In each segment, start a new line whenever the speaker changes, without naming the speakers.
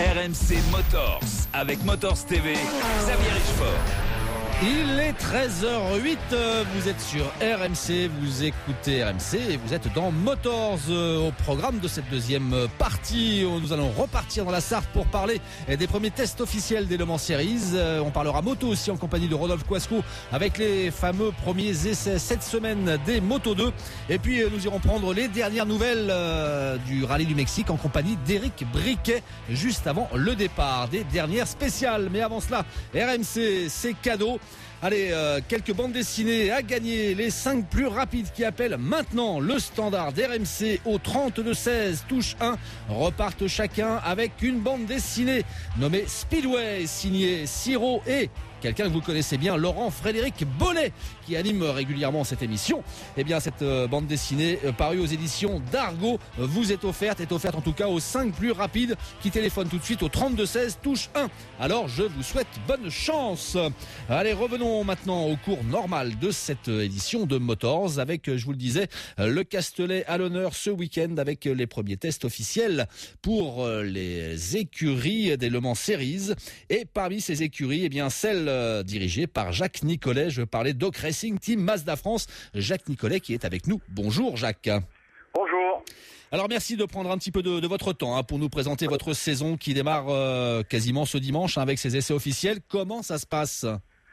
RMC Motors avec Motors TV, Xavier Richefort.
Il est 13h08, vous êtes sur RMC, vous écoutez RMC et vous êtes dans Motors au programme de cette deuxième partie. Nous allons repartir dans la Sarthe pour parler des premiers tests officiels des Le Mans Series. On parlera moto aussi en compagnie de Rodolphe Quasco avec les fameux premiers essais cette semaine des Moto 2. Et puis nous irons prendre les dernières nouvelles du Rallye du Mexique en compagnie d'Éric Briquet juste avant le départ des dernières spéciales. Mais avant cela, RMC, c'est cadeau. Allez, quelques bandes dessinées à gagner. Les 5 plus rapides qui appellent maintenant le standard d'RMC au 32-16 touche 1 repartent chacun avec une bande dessinée nommée Speedway, signée Siro et quelqu'un que vous connaissez bien, Laurent-Frédéric Bollet, qui anime régulièrement cette émission. Eh bien, cette bande dessinée parue aux éditions d'Argo vous est offerte en tout cas aux 5 plus rapides qui téléphonent tout de suite au 32-16 touche 1. Alors, je vous souhaite bonne chance. Allez, revenons maintenant au cours normal de cette édition de Motors avec, je vous le disais, le Castellet à l'honneur ce week-end avec les premiers tests officiels pour les écuries des Le Mans Series. Et parmi ces écuries, eh bien, celle dirigé par Jacques Nicolet. Je parlais d'Oak Racing Team Mazda France. Jacques Nicolet qui est avec nous. Bonjour Jacques.
Bonjour.
Alors merci de prendre un petit peu de votre temps pour nous présenter votre saison qui démarre quasiment ce dimanche avec ses essais officiels. Comment ça se passe ?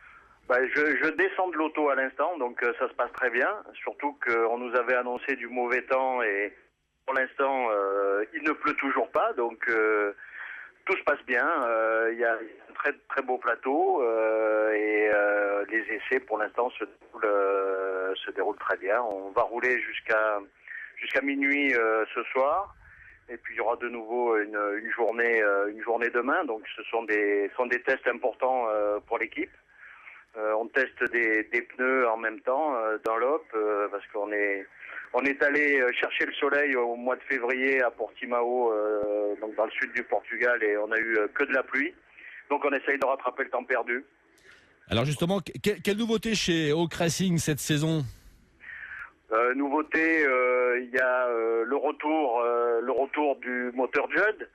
Je descends de l'auto à l'instant, donc ça se passe très bien. Surtout qu'on nous avait annoncé du mauvais temps et pour l'instant il ne pleut toujours pas, donc tout se passe bien. Il y a un très très beau plateau et les essais pour l'instant se déroulent très bien. On va rouler jusqu'à minuit ce soir. Et puis il y aura de nouveau une journée demain. Donc ce sont des tests importants pour l'équipe. On teste des pneus en même temps dans l'OP parce qu'on est allé chercher le soleil au mois de février à Portimao, donc dans le sud du Portugal, et on a eu que de la pluie. Donc on essaye de rattraper le temps perdu.
Alors justement, quelle nouveauté chez Oak Racing cette saison ?
Nouveauté, il y a le retour du moteur Judd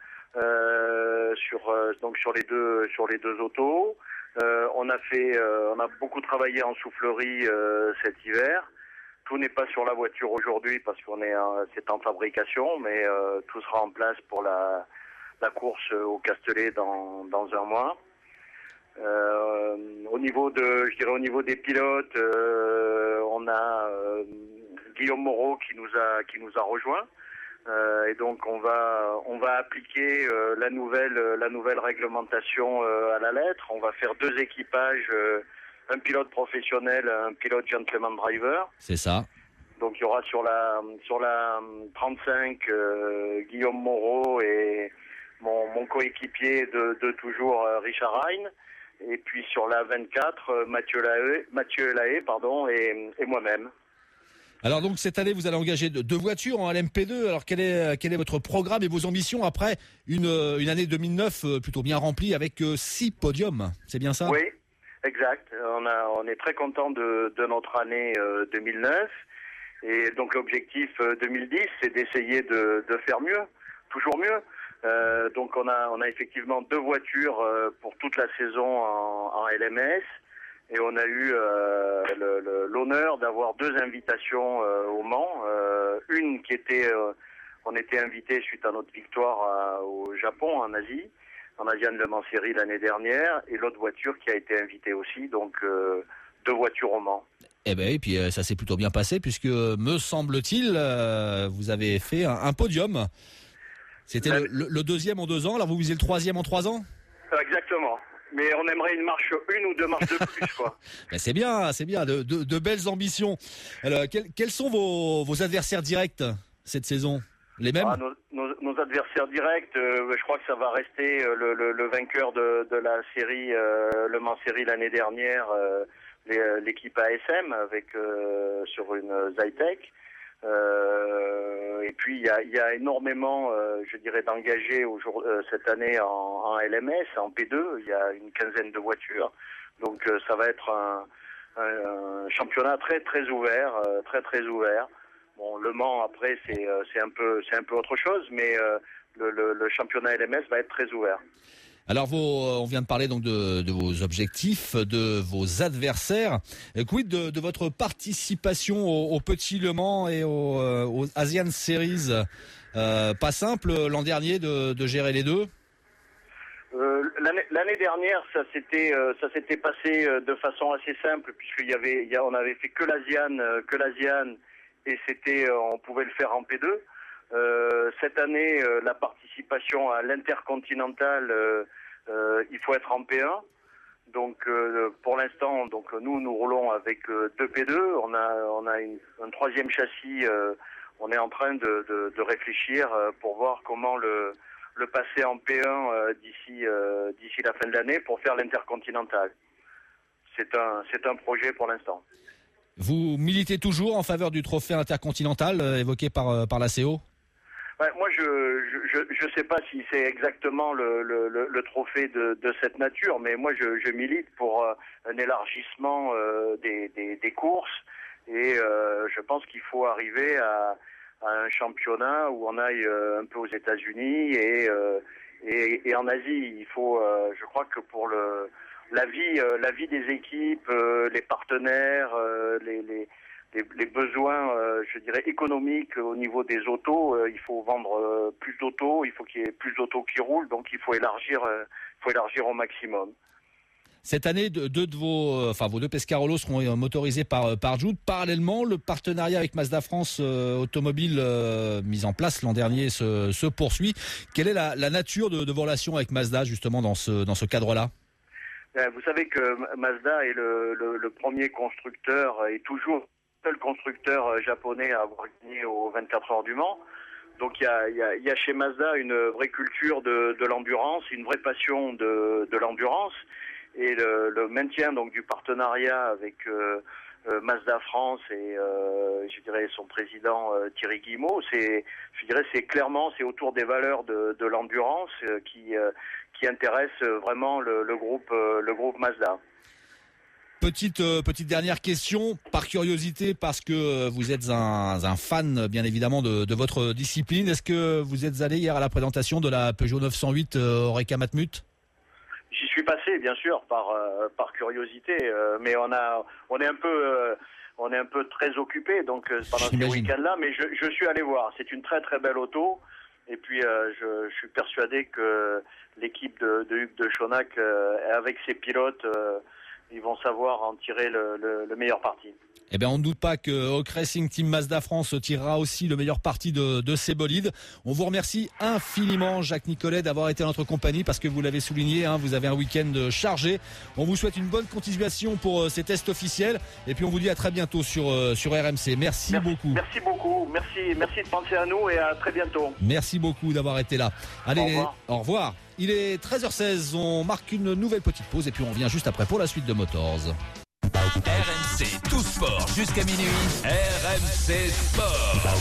sur les deux autos. On a beaucoup travaillé en soufflerie cet hiver. Tout n'est pas sur la voiture aujourd'hui parce c'est en fabrication, mais tout sera en place pour la course au Castellet dans un mois. Au niveau des pilotes, on a Guillaume Moreau qui nous a rejoint. Et donc on va appliquer la nouvelle réglementation à la lettre. On va faire 2 équipages, un pilote professionnel, un pilote gentleman driver.
C'est ça.
Donc il y aura sur la 35 Guillaume Moreau et mon coéquipier de toujours Richard Rhein. Et puis sur la 24 Mathieu Lahaye et moi-même.
Alors donc cette année vous allez engager 2 voitures en LMP2. Alors quel est votre programme et vos ambitions après une année 2009 plutôt bien remplie avec 6 podiums, c'est bien ça ?
Oui, exact. On est très content de notre année 2009 et donc l'objectif 2010 c'est d'essayer de faire mieux, toujours mieux. Donc on a effectivement 2 voitures pour toute la saison en LMS. Et on a eu l'honneur d'avoir 2 invitations au Mans. Une qui était, on était invité suite à notre victoire au Japon, en Asie, en Asian Le Mans Series l'année dernière, et l'autre voiture qui a été invitée aussi, donc 2 voitures au Mans.
Eh ben, et puis ça s'est plutôt bien passé puisque me semble-t-il, vous avez fait un podium. C'était le 2e en 2 ans, là vous visez le 3e en 3 ans ?
Exactement. Mais on aimerait une ou 2 marches de plus, quoi.
Ben c'est bien, de belles ambitions. Alors, quels sont vos adversaires directs cette saison ? Les mêmes ?
Nos adversaires directs, je crois que ça va rester le vainqueur de la série Le Mans Série l'année dernière, l'équipe ASM avec sur une Zytec. Et puis il y a énormément, je dirais, d'engagés cette année en LMS, en P2. Il y a une 15aine de voitures, donc ça va être un championnat très très ouvert, très très ouvert. Bon, Le Mans après c'est un peu autre chose, mais le championnat LMS va être très ouvert.
Alors on vient de parler donc de vos objectifs, de vos adversaires. Quid de votre participation au Petit Le Mans et aux Asian Series? Pas simple l'an dernier de gérer les deux.
L'année dernière, ça s'était passé de façon assez simple on avait fait que l'Asian et on pouvait le faire en P2. Cette année, la participation à l'intercontinental, il faut être en P1. Donc, pour l'instant, nous roulons avec 2 P2. On a un troisième châssis. On est en train de réfléchir pour voir comment le passer en P1 d'ici la fin de l'année pour faire l'intercontinental. C'est un projet pour l'instant.
Vous militez toujours en faveur du trophée intercontinental évoqué par la CO?
Ouais, moi, je sais pas si c'est exactement le trophée de cette nature, mais moi, je milite pour un élargissement des courses et je pense qu'il faut arriver à un championnat où on aille un peu aux États-Unis et en Asie. Il faut, je crois que pour la vie des équipes, les partenaires, les besoins, je dirais, économiques au niveau des autos, il faut vendre plus d'autos, il faut qu'il y ait plus d'autos qui roulent, donc il faut élargir au maximum.
Cette année, vos deux Pescarolo seront motorisés par Jude. Parallèlement, le partenariat avec Mazda France Automobile mis en place l'an dernier se poursuit. Quelle est la nature de vos relations avec Mazda justement dans ce cadre-là?
Vous savez que Mazda est le premier constructeur et toujours le seul constructeur japonais à avoir gagné aux 24 heures du Mans. Donc il y a chez Mazda une vraie culture de l'endurance, une vraie passion de l'endurance. Et le maintien donc du partenariat avec Mazda France et je dirais son président Thierry Guillemot, c'est autour des valeurs de l'endurance qui intéresse vraiment le groupe Mazda.
Petite dernière question, par curiosité, parce que vous êtes un fan bien évidemment de votre discipline. Est-ce que vous êtes allé hier à la présentation de la Peugeot 908 Oreca Matmut?
J'y suis passé, bien sûr, par curiosité, mais on est un peu très occupé donc pendant ces week-ends-là, mais je suis allé voir. C'est une très très belle auto, et puis je suis persuadé que l'équipe de Hugues de Schonack, avec ses pilotes, ils vont savoir en tirer le meilleur parti.
Eh bien, on ne doute pas que Hawk Racing Team Mazda France tirera aussi le meilleur parti de ces bolides. On vous remercie infiniment, Jacques Nicolet, d'avoir été à notre compagnie parce que vous l'avez souligné, vous avez un week-end chargé. On vous souhaite une bonne continuation pour ces tests officiels et puis on vous dit à très bientôt sur RMC. Merci beaucoup.
Merci beaucoup. Merci de penser à nous et à très bientôt.
Merci beaucoup d'avoir été là. Allez, au revoir. Il est 13h16, on marque une nouvelle petite pause et puis on revient juste après pour la suite de Motors.
RMC Tout Sport jusqu'à minuit. RMC Sport.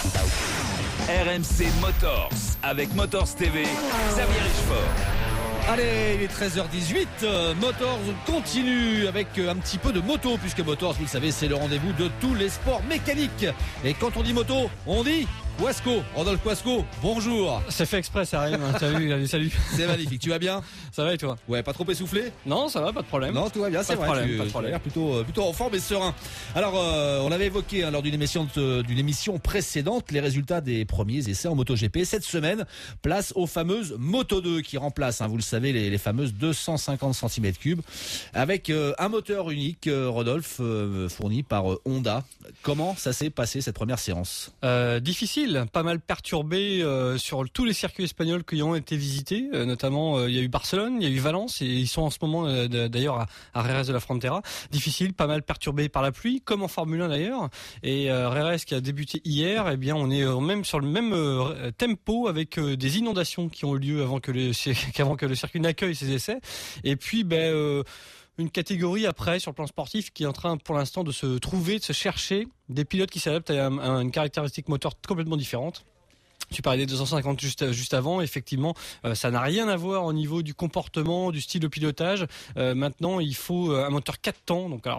RMC Motors avec Motors TV. Xavier Richefort.
Allez, il est 13h18, Motors continue avec un petit peu de moto, puisque Motors, vous le savez, c'est le rendez-vous de tous les sports mécaniques. Et quand on dit moto, on dit Wasco, Rodolphe Wasco, bonjour.
C'est fait exprès, ça arrive, salut.
C'est magnifique, tu vas bien?
Ça va et toi?
Ouais, pas trop essoufflé?
Non, ça va, pas de problème.
Non, tout va bien, c'est vrai,
pas de problème.
Tu as l'air plutôt en forme et serein. Alors, on avait évoqué lors d'une émission précédente les résultats des premiers essais en MotoGP. Cette semaine, place aux fameuses Moto2 qui remplacent, vous le savez, les fameuses 250 cm3 avec un moteur unique, Rodolphe, fourni par Honda. Comment ça s'est passé cette première séance?
Difficile, pas mal perturbé sur tous les circuits espagnols qui ont été visités, notamment il y a eu Barcelone, il y a eu Valence et ils sont en ce moment d'ailleurs à Jerez de la Frontera. Difficile, pas mal perturbé par la pluie, comme en Formule 1 d'ailleurs. Et Jerez qui a débuté hier, eh bien on est même sur le même tempo avec des inondations qui ont eu lieu avant que le circuit n'accueille ces essais. Et puis une catégorie après sur le plan sportif qui est en train pour l'instant de se chercher des pilotes qui s'adaptent à une caractéristique moteur complètement différente. Tu parlais des 250 juste avant, effectivement, ça n'a rien à voir au niveau du comportement, du style de pilotage. Maintenant, il faut un moteur 4 temps, donc alors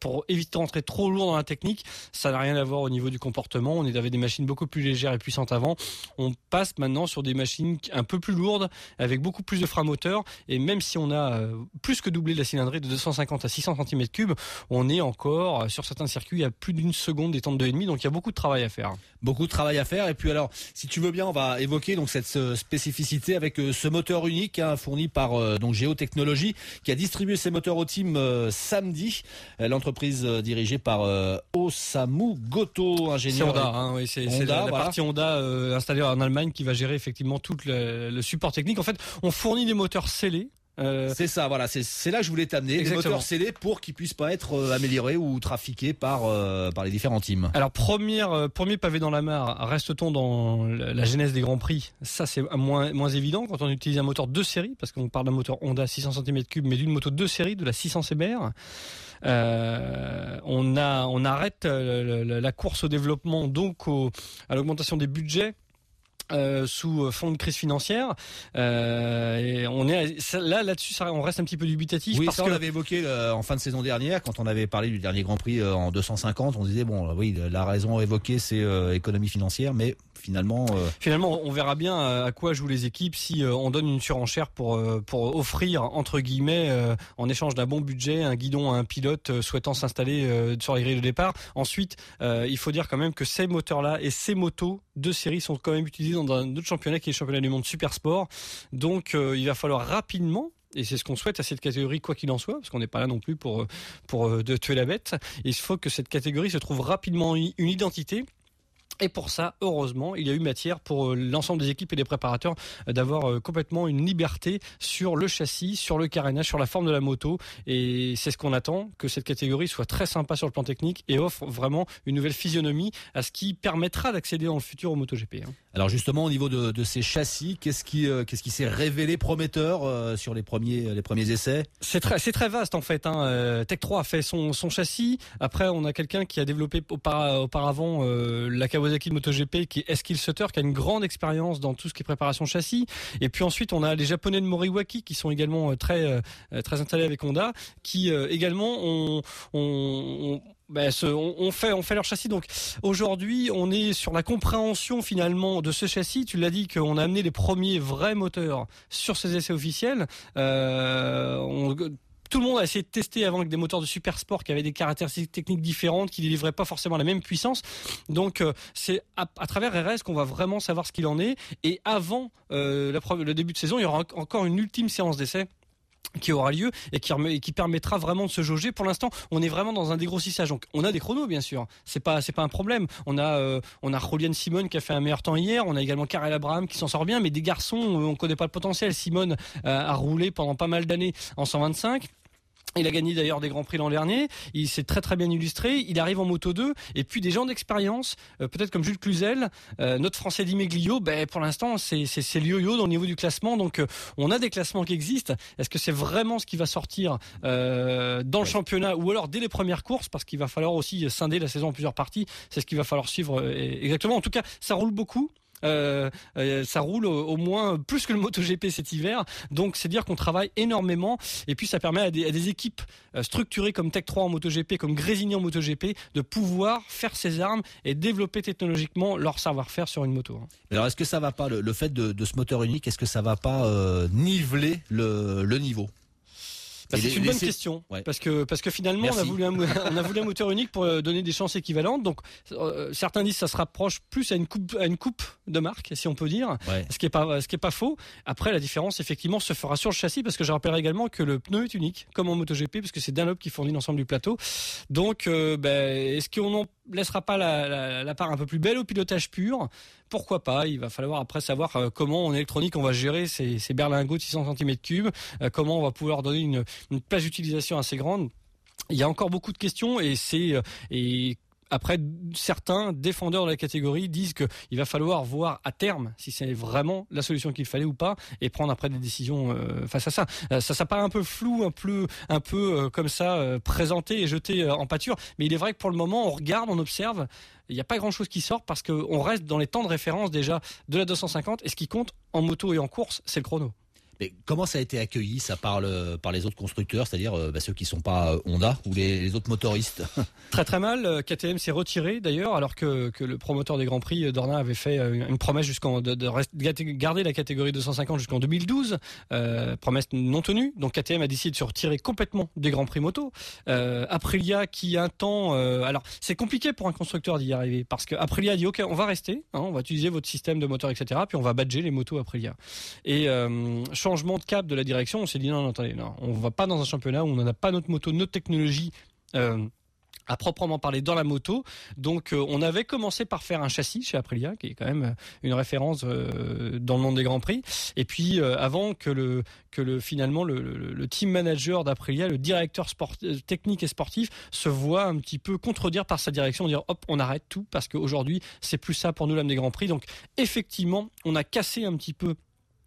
pour éviter de rentrer trop lourd dans la technique. Ça n'a rien à voir au niveau du comportement. On avait des machines beaucoup plus légères et puissantes avant. On passe maintenant sur des machines un peu plus lourdes avec beaucoup plus de frein moteur. Et même si on a plus que doublé la cylindrée de 250 à 600 cm3, on est encore sur certains circuits à plus d'une seconde des temps de 2,5. Donc il y a beaucoup de travail à faire.
Beaucoup de travail à faire. Et puis alors, si tu veux bien, on va évoquer donc cette spécificité avec ce moteur unique fourni par donc Géo Technologies, qui a distribué ses moteurs au team samedi. L'entreprise dirigée par Osamu Goto, ingénieur.
C'est Honda, oui, c'est la partie Honda installée en Allemagne qui va gérer effectivement tout le support technique. En fait, on fournit des moteurs scellés.
C'est ça, voilà, c'est là que je voulais t'amener. Des moteurs scellés pour qu'ils puissent pas être améliorés ou trafiqués par les différents teams.
Alors premier pavé dans la mare, reste-t-on dans la genèse des Grands Prix? Ça c'est moins évident quand on utilise un moteur de série, parce qu'on parle d'un moteur Honda 600 cm3, mais d'une moto de série, de la 600 CBR. On arrête la course au développement, donc à l'augmentation des budgets. Sous fond de crise financière, et on est là-dessus, on reste un petit peu dubitatif.
Oui,
parce
on l'avait évoqué en fin de saison dernière quand on avait parlé du dernier Grand Prix en 250. On disait bon, oui, la raison évoquée c'est économie financière, mais finalement,
on verra bien à quoi jouent les équipes si on donne une surenchère pour offrir entre guillemets en échange d'un bon budget un guidon à un pilote souhaitant s'installer sur les grilles de départ. Ensuite, il faut dire quand même que ces moteurs-là et ces motos de série sont quand même utilisés dans un autre championnat qui est le championnat du monde Super Sport. Donc il va falloir rapidement, et c'est ce qu'on souhaite à cette catégorie quoi qu'il en soit, parce qu'on n'est pas là non plus pour de tuer la bête. Il faut que cette catégorie se trouve rapidement une identité. Et pour ça, heureusement, il y a eu matière pour l'ensemble des équipes et des préparateurs d'avoir complètement une liberté sur le châssis, sur le carénage, sur la forme de la moto. Et c'est ce qu'on attend, que cette catégorie soit très sympa sur le plan technique et offre vraiment une nouvelle physionomie à ce qui permettra d'accéder dans le futur au MotoGP.
Alors justement, au niveau de ces châssis, qu'est-ce qui s'est révélé prometteur sur les premiers essais? C'est
très vaste en fait. Tech 3 a fait son châssis. Après, on a quelqu'un qui a développé auparavant la Kawasaki MotoGP, qui est Eskil Sutter, qui a une grande expérience dans tout ce qui est préparation châssis. Et puis ensuite, on a les Japonais de Moriwaki qui sont également très installés avec Honda, qui également on fait leur châssis. Donc aujourd'hui, on est sur la compréhension finalement de ce châssis. Tu l'as dit qu'on a amené les premiers vrais moteurs sur ces essais officiels. Tout le monde a essayé de tester avant avec des moteurs de super sport qui avaient des caractéristiques techniques différentes, qui ne livraient pas forcément la même puissance. Donc c'est à travers RS qu'on va vraiment savoir ce qu'il en est. Et avant le début de saison, il y aura encore une ultime séance d'essai qui aura lieu et qui permettra vraiment de se jauger. Pour l'instant, on est vraiment dans un dégrossissage. Donc, on a des chronos, bien sûr. C'est pas un problème. On a Julian Simon qui a fait un meilleur temps hier. On a également Karel Abraham qui s'en sort bien. Mais des garçons, on connaît pas le potentiel. Simon a roulé pendant pas mal d'années en 125. Il a gagné d'ailleurs des Grands Prix l'an dernier. Il s'est très très bien illustré. Il arrive en Moto 2. Et puis des gens d'expérience, peut-être comme Jules Cluzel, notre Français Di Meglio, pour l'instant c'est le yo-yo au niveau du classement. Donc on a des classements qui existent. Est-ce que c'est vraiment ce qui va sortir dans le championnat, ou alors dès les premières courses, parce qu'il va falloir aussi scinder la saison en plusieurs parties. C'est ce qu'il va falloir suivre exactement. En tout cas, ça roule beaucoup. Ça roule au moins plus que le MotoGP cet hiver, donc c'est dire qu'on travaille énormément. Et puis ça permet à des équipes structurées comme Tech 3 en MotoGP, comme Grésini en MotoGP, de pouvoir faire ses armes et développer technologiquement leur savoir-faire sur une moto.
Alors est-ce que ça va pas, le fait de ce moteur unique, est-ce que ça va pas niveler le niveau?
C'est une bonne question, ouais. parce que finalement on a voulu un moteur unique pour donner des chances équivalentes. Donc certains disent que ça se rapproche plus à une coupe de marque, si on peut dire, ouais. Ce qui est pas faux. Après, la différence effectivement se fera sur le châssis, parce que je rappellerai également que le pneu est unique, comme en MotoGP, parce que c'est Dunlop qui fournit l'ensemble du plateau. Donc est-ce qu'on en laissera pas la part un peu plus belle au pilotage pur? Pourquoi pas? Il va falloir après savoir comment en électronique on va gérer ces berlingots de 600 cm3, comment on va pouvoir donner une plage d'utilisation assez grande. Il y a encore beaucoup de questions, et après, certains défendeurs de la catégorie disent qu'il va falloir voir à terme si c'est vraiment la solution qu'il fallait ou pas, et prendre après des décisions face à ça. Ça paraît un peu flou, un peu comme ça, présenté et jeté en pâture. Mais il est vrai que pour le moment, on regarde, on observe. Il n'y a pas grand-chose qui sort, parce qu'on reste dans les temps de référence déjà de la 250, et ce qui compte en moto et en course, c'est le chrono.
Mais comment ça a été accueilli, ça, par les autres constructeurs, c'est-à-dire ceux qui ne sont pas Honda ou les autres motoristes?
Très très mal. KTM s'est retiré d'ailleurs, alors que le promoteur des Grands Prix, Dorna, avait fait une promesse de garder la catégorie 250 jusqu'en 2012. Promesse non tenue. Donc KTM a décidé de se retirer complètement des Grands Prix moto. Aprilia qui un temps... alors c'est compliqué pour un constructeur d'y arriver, parce que Aprilia a dit ok, on va rester, on va utiliser votre système de moteur, etc. Puis on va badger les motos Aprilia. Et changement de cap de la direction, on s'est dit non, attendez, on va pas dans un championnat où on n'en a pas notre moto, notre technologie à proprement parler dans la moto. Donc on avait commencé par faire un châssis chez Aprilia, qui est quand même une référence dans le monde des Grands Prix. Et puis avant que finalement le team manager d'Aprilia, le directeur technique et sportif, se voit un petit peu contredire par sa direction, dire hop, on arrête tout parce qu'aujourd'hui c'est plus ça pour nous l'âme des Grands Prix. Donc effectivement on a cassé un petit peu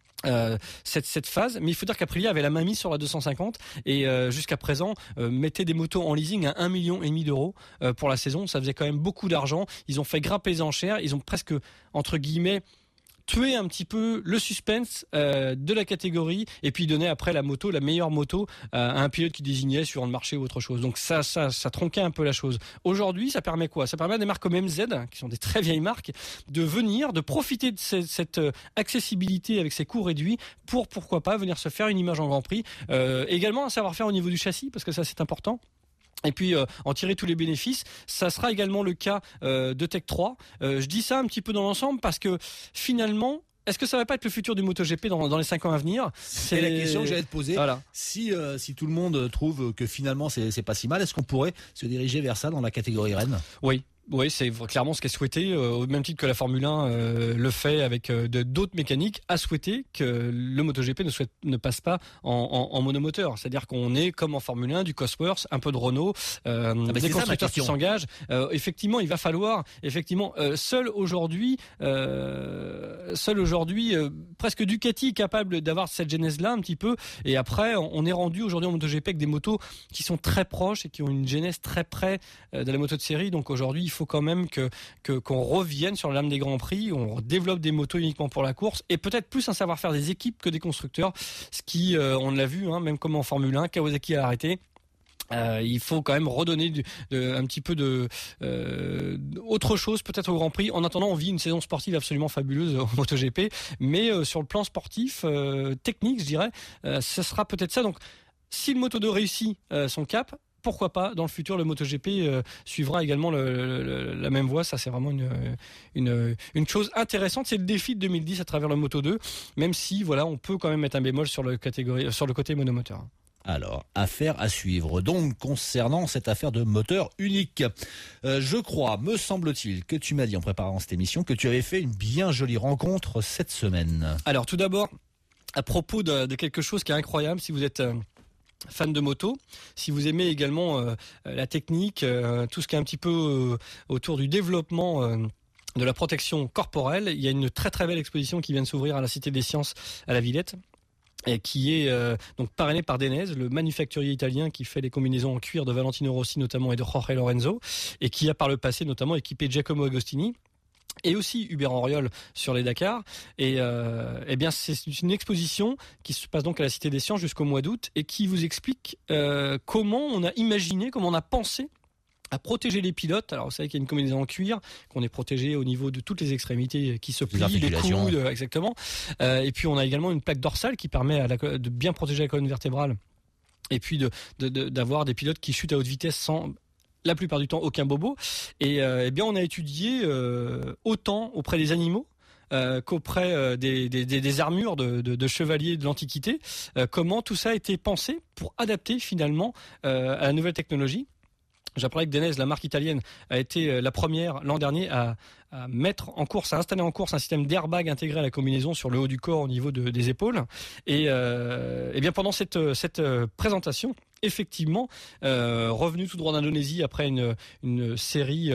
cette phase, mais il faut dire qu'Aprilia avait la main mise sur la 250 et jusqu'à présent mettait des motos en leasing à 1,5 million d'euros pour la saison. Ça faisait quand même beaucoup d'argent. Ils ont fait grimper les enchères, ils ont presque entre guillemets tuer un petit peu le suspense de la catégorie et puis donner après la meilleure moto à un pilote qui désignait sur le marché ou autre chose. Donc ça tronquait un peu la chose. Aujourd'hui, ça permet quoi? Ça permet à des marques comme MZ, qui sont des très vieilles marques, de profiter de cette accessibilité avec ses coûts réduits pour, pourquoi pas, venir se faire une image en Grand Prix. Également un savoir-faire au niveau du châssis, parce que ça c'est important. Et puis en tirer tous les bénéfices. Ça sera également le cas de Tech 3. Je dis ça un petit peu dans l'ensemble parce que finalement, est-ce que ça va pas être le futur du MotoGP dans les 5 ans à venir?
C'est la question que j'allais te poser. Voilà. Si tout le monde trouve que finalement c'est pas si mal, est-ce qu'on pourrait se diriger vers ça dans la catégorie Rennes?
Oui, c'est clairement ce qui est souhaité, au même titre que la Formule 1 le fait avec d'autres mécaniques, à souhaiter que le MotoGP ne passe pas en monomoteur. C'est-à-dire qu'on est comme en Formule 1, du Cosworth, un peu de Renault, des constructeurs qui s'engagent. Effectivement, il va falloir, seul aujourd'hui, presque Ducati est capable d'avoir cette genèse-là un petit peu. Et après, on est rendu aujourd'hui en MotoGP avec des motos qui sont très proches et qui ont une genèse très près de la moto de série. Donc aujourd'hui, il faut quand même qu'on revienne sur la lame des Grands Prix, on développe des motos uniquement pour la course et peut-être plus un savoir-faire des équipes que des constructeurs, ce qui, on l'a vu, même comme en Formule 1, Kawasaki a arrêté. Il faut quand même redonner un petit peu autre chose peut-être au Grand Prix. En attendant, on vit une saison sportive absolument fabuleuse au MotoGP, mais sur le plan sportif, technique, je dirais, ce sera peut-être ça. Donc, si le Moto2 réussit son cap, pourquoi pas, dans le futur, le MotoGP suivra également la même voie. Ça, c'est vraiment une chose intéressante. C'est le défi de 2010 à travers le Moto2, même si, voilà, on peut quand même mettre un bémol sur le côté monomoteur.
Alors, affaire à suivre. Donc, concernant cette affaire de moteur unique, je crois, me semble-t-il, que tu m'as dit en préparant cette émission que tu avais fait une bien jolie rencontre cette semaine.
Alors, tout d'abord, à propos de quelque chose qui est incroyable, si vous êtes fan de moto, si vous aimez également la technique, tout ce qui est un petit peu autour du développement de la protection corporelle, il y a une très très belle exposition qui vient de s'ouvrir à la Cité des Sciences à la Villette, et qui est donc parrainé par Denez, le manufacturier italien qui fait les combinaisons en cuir de Valentino Rossi notamment et de Jorge Lorenzo, et qui a par le passé notamment équipé Giacomo Agostini et aussi Hubert Auriol sur les Dakar. Et bien c'est une exposition qui se passe donc à la Cité des Sciences jusqu'au mois d'août et qui vous explique comment on a imaginé, comment on a pensé à protéger les pilotes. Alors vous savez qu'il y a une combinaison en cuir, qu'on est protégé au niveau de toutes les extrémités qui se plient, les coudes, exactement. Et puis on a également une plaque dorsale qui permet de bien protéger la colonne vertébrale. Et puis d'avoir des pilotes qui chutent à haute vitesse sans la plupart du temps aucun bobo. Et bien on a étudié autant auprès des animaux qu'auprès des armures de chevaliers de l'Antiquité, comment tout ça a été pensé pour adapter finalement à la nouvelle technologie. J'apprends que Denez, la marque italienne, a été la première l'an dernier à mettre en course, à installer en course un système d'airbag intégré à la combinaison sur le haut du corps au niveau des épaules. Et bien pendant cette présentation, effectivement, revenu tout droit d'Indonésie après une série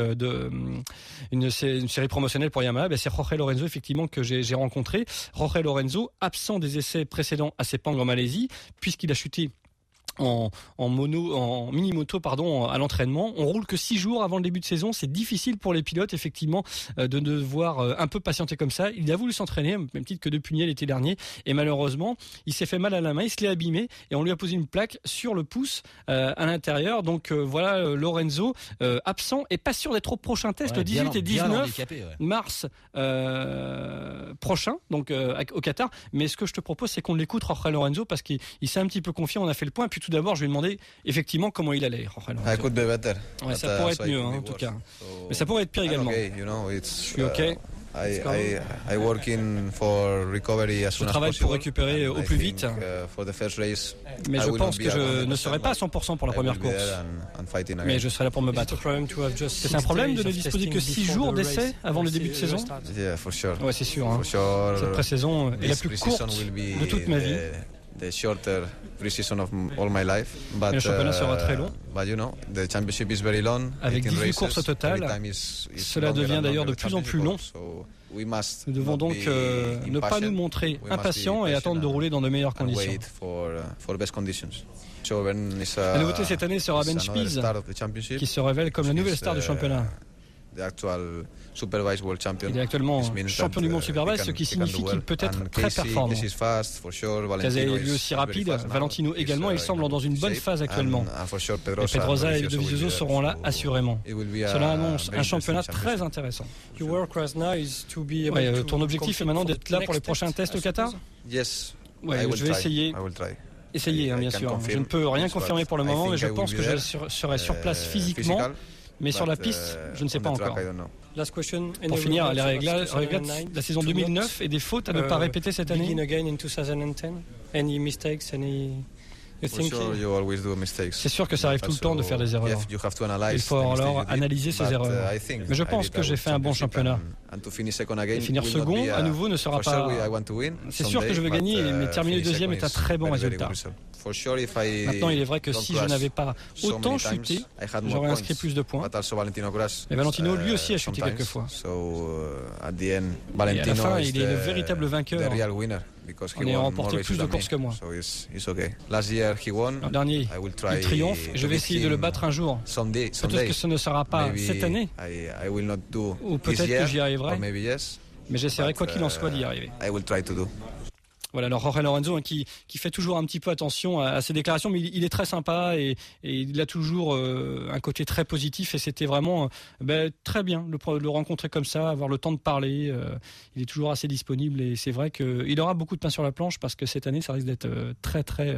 promotionnelle pour Yamaha, c'est Jorge Lorenzo effectivement que j'ai rencontré. Jorge Lorenzo, absent des essais précédents à Sepang en Malaisie, puisqu'il a chuté en mini-moto à l'entraînement. On roule que 6 jours avant le début de saison. C'est difficile pour les pilotes, effectivement, de devoir un peu patienter comme ça. Il a voulu s'entraîner, même titre que De Puniel l'été dernier. Et malheureusement, il s'est fait mal à la main, il se l'est abîmé et on lui a posé une plaque sur le pouce à l'intérieur. Donc voilà, Lorenzo absent et pas sûr d'être au prochain test le 18 et 19 mars prochain, donc au Qatar. Mais ce que je te propose, c'est qu'on l'écoute, Jorge Lorenzo, parce qu'il s'est un petit peu confiant. On a fait le point. Puis tout d'abord, je lui ai demandé effectivement comment il allait.
I could be better.
Ouais, ça pourrait être mieux, en tout cas. Mais ça pourrait être pire également.
Okay,
je suis OK.
I working for recovery as soon
Je
as
travaille
possible.
pour récupérer au plus vite.
For the first race,
Mais je
I will
pense
not
que
be
je
100%,
ne serai pas à 100% pour la première
I will be
course.
there and fighting again.
Mais je serai là pour me battre. C'est un problème de ne disposer que 6 jours d'essai avant le début de saison?
Yeah, for sure.
Ouais, c'est sûr. Hein.
For sure.
Cette pré-saison est la
This
plus
pre-season
courte
will be
de toute ma vie.
The shorter pre-season of all my life. But,
le championnat sera très long.
But you know, the championship is very long.
Avec
18
18 courses au total. Cela devient d'ailleurs de plus en plus long. Nous devons donc ne pas nous montrer impatients et attendre de rouler dans de meilleures conditions. La nouveauté cette année sera Ben Spies, qui se révèle comme la nouvelle star du championnat. Il est actuellement champion du monde Superbike, ce qui signifie qu'il peut être très performant. Kazay est lui aussi rapide, Valentino également, ils semblent dans une bonne phase actuellement. Et Pedrosa et Dovizioso seront là assurément. Cela annonce un championnat très intéressant. Ton objectif est maintenant d'être là pour les prochains tests au Qatar? Ouais, je vais essayer. Essayer, bien sûr. Je ne peux rien confirmer pour le moment, mais je pense que je serai sur place physiquement. Mais sur la piste, je ne sais pas encore. Pour finir, les réglages, la saison 2009 et des fautes à ne pas répéter cette année. C'est sûr que ça arrive tout le temps de faire des erreurs. Il faut alors analyser ces erreurs. Mais je pense que j'ai fait un bon championnat. Et finir second, à nouveau, ne sera pas... C'est sûr que je veux gagner, mais terminer deuxième est un très bon résultat. Maintenant, il est vrai que si je n'avais pas autant chuté, j'aurais inscrit plus de points. Et Valentino, lui aussi, a chuté quelques fois. Et à la fin, il est le véritable vainqueur en ayant remporté plus de courses que moi. L'an dernier, il triomphe et je vais essayer de le battre un jour. Peut-être que ce ne sera pas cette année, ou peut-être que j'y arriverai, mais j'essaierai quoi qu'il en soit d'y arriver. Voilà, alors Jorge Lorenzo qui fait toujours un petit peu attention à ses déclarations, mais il est très sympa et il a toujours un côté très positif et c'était vraiment très bien de le rencontrer comme ça, avoir le temps de parler. Il est toujours assez disponible et c'est vrai qu'il aura beaucoup de pain sur la planche parce que cette année, ça risque d'être très très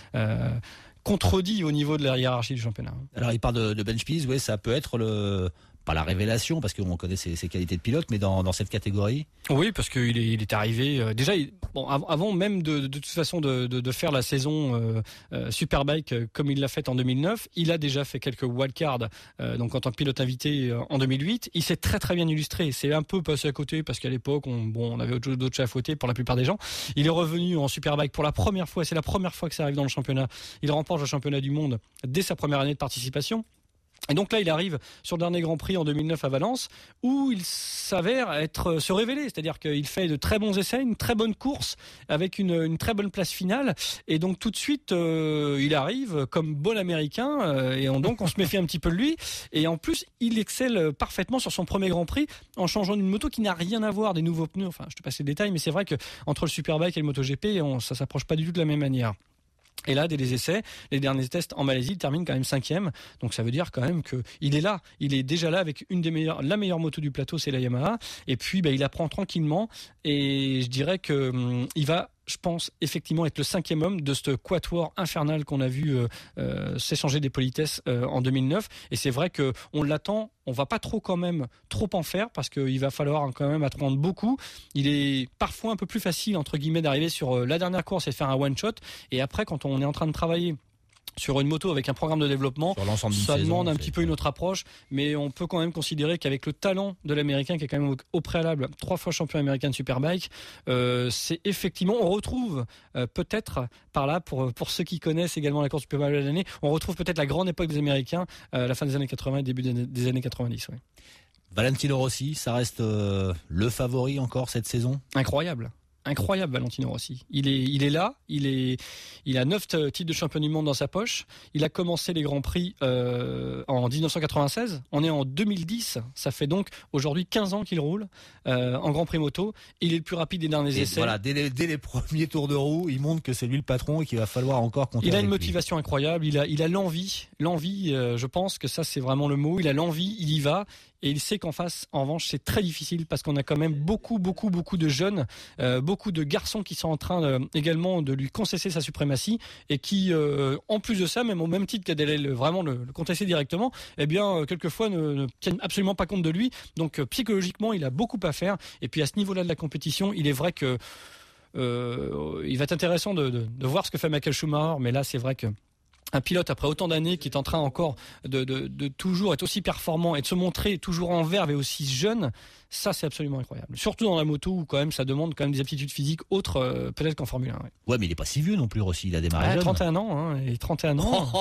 contredit au niveau de la hiérarchie du championnat.
Alors il parle de Ben Spies, ouais, ça peut être pas la révélation parce qu'on connaît ses qualités de pilote, mais dans cette catégorie.
Oui, parce qu'il est arrivé déjà avant même de toute façon de faire la saison Superbike comme il l'a fait en 2009, il a déjà fait quelques wildcards donc en tant que pilote invité en 2008. Il s'est très très bien illustré. C'est un peu passé à côté parce qu'à l'époque on avait d'autres chats à fouetter pour la plupart des gens. Il est revenu en Superbike pour la première fois. C'est la première fois que ça arrive dans le championnat. Il remporte le championnat du monde dès sa première année de participation. Et donc là, il arrive sur le dernier Grand Prix en 2009 à Valence, où il s'avère se révéler. C'est-à-dire qu'il fait de très bons essais, une très bonne course, avec une très bonne place finale. Et donc tout de suite, il arrive comme bon Américain, et donc on se méfie un petit peu de lui. Et en plus, il excelle parfaitement sur son premier Grand Prix, en changeant d'une moto qui n'a rien à voir, des nouveaux pneus. Enfin, je te passe les détails, mais c'est vrai que entre le Superbike et le MotoGP, ça s'approche pas du tout de la même manière. Et là, dès les essais, les derniers tests en Malaisie, il termine quand même 5e. Donc ça veut dire quand même qu'il est là. Il est déjà là avec la meilleure moto du plateau, c'est la Yamaha. Et puis, il apprend tranquillement. Et je dirais que il va, je pense, effectivement être le 5e homme de ce quatuor infernal qu'on a vu s'échanger des politesses en 2009. Et c'est vrai qu'on l'attend. On va pas trop en faire parce qu'il va falloir quand même apprendre beaucoup. Il est parfois un peu plus facile, entre guillemets, d'arriver sur la dernière course et de faire un one-shot. Et après, quand on est en train de travailler sur une moto avec un programme de développement, ça demande un petit peu une autre approche, mais on peut quand même considérer qu'avec le talent de l'Américain qui est quand même au préalable 3 fois champion américain de Superbike, c'est effectivement, on retrouve peut-être par là, pour ceux qui connaissent également la course Superbike de l'année, on retrouve peut-être la grande époque des Américains, la fin des années 80 et début des années 90. Ouais.
Valentino Rossi, ça reste le favori encore cette saison?
Incroyable. incroyable, Valentino Rossi. Il est là, il a 9 titres de champion du monde dans sa poche. Il a commencé les Grands Prix en 1996. On est en 2010. Ça fait donc aujourd'hui 15 ans qu'il roule en Grand Prix moto. Il est le plus rapide des derniers essais.
Voilà, dès les premiers tours de roue, il montre que c'est lui le patron et qu'il va falloir encore compter.
Il a une
avec lui.
motivation incroyable. Il a l'envie. L'envie, je pense que ça c'est vraiment le mot. Il a l'envie, il y va. Et il sait qu'en face, en revanche, c'est très difficile parce qu'on a quand même beaucoup de jeunes, beaucoup de garçons qui sont en train également de lui concesser sa suprématie et qui, en plus de ça, même au même titre qu'Adèle vraiment le contester directement, eh bien, quelquefois ne tiennent absolument pas compte de lui. Donc, psychologiquement, il a beaucoup à faire. Et puis, à ce niveau-là de la compétition, il est vrai que il va être intéressant de voir ce que fait Michael Schumacher. Mais là, c'est vrai que un pilote après autant d'années qui est en train encore de toujours être aussi performant et de se montrer toujours en verve et aussi jeune, ça c'est absolument incroyable. Surtout dans la moto où quand même ça demande quand même des aptitudes physiques autres peut-être qu'en Formule 1.
Ouais, mais il est pas si vieux non plus, Rossi. Il a démarré jeune.
31 ans, hein, et 31 ans.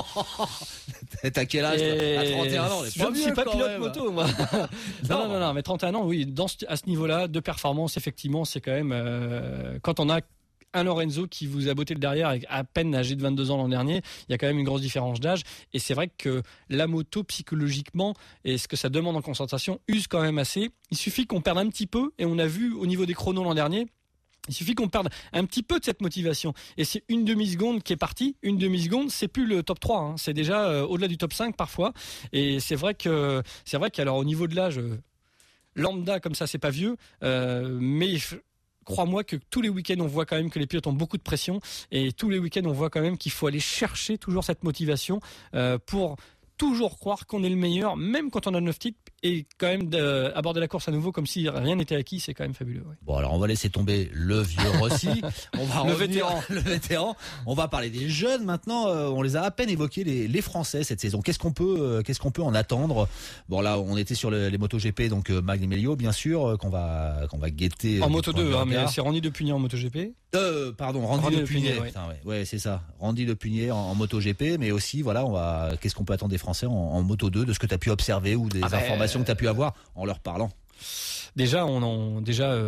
T'as quel âge à 31 ans?
Je ne suis pas pilote moto, moi. non, mais 31 ans, oui. À ce niveau-là de performance, effectivement, c'est quand même quand on a un Lorenzo qui vous a botté le derrière avec à peine âgé de 22 ans l'an dernier, il y a quand même une grosse différence d'âge et c'est vrai que la moto psychologiquement et ce que ça demande en concentration use quand même assez. Il suffit qu'on perde un petit peu et on a vu au niveau des chronos l'an dernier, il suffit qu'on perde un petit peu de cette motivation et c'est une demi-seconde qui est partie. Une demi-seconde, c'est plus le top 3, hein. C'est déjà au-delà du top 5 parfois et c'est vrai qu'alors au niveau de l'âge lambda comme ça c'est pas vieux mais crois-moi que tous les week-ends, on voit quand même que les pilotes ont beaucoup de pression et tous les week-ends, on voit quand même qu'il faut aller chercher toujours cette motivation pour toujours croire qu'on est le meilleur, même quand on a 9 titres et quand même aborder la course à nouveau comme si rien n'était acquis, c'est quand même fabuleux. Ouais.
Bon, alors on va laisser tomber le vieux Rossi. On va
le
vétéran. On va parler des jeunes maintenant. On les a à peine évoqués, les Français cette saison. Qu'est-ce qu'on peut en attendre? Bon, là, on était sur les MotoGP, donc Magny Melio, bien sûr, qu'on va guetter.
En Moto 2, hein, mais c'est Randy Depugné en MotoGP.
Randy Depugné.
Ouais.
Ouais, c'est ça. Randy Depugné en MotoGP, mais aussi, voilà, qu'est-ce qu'on peut attendre des Français en Moto 2, de ce que tu as pu observer ou des informations que tu as pu avoir en leur parlant?
Déjà, on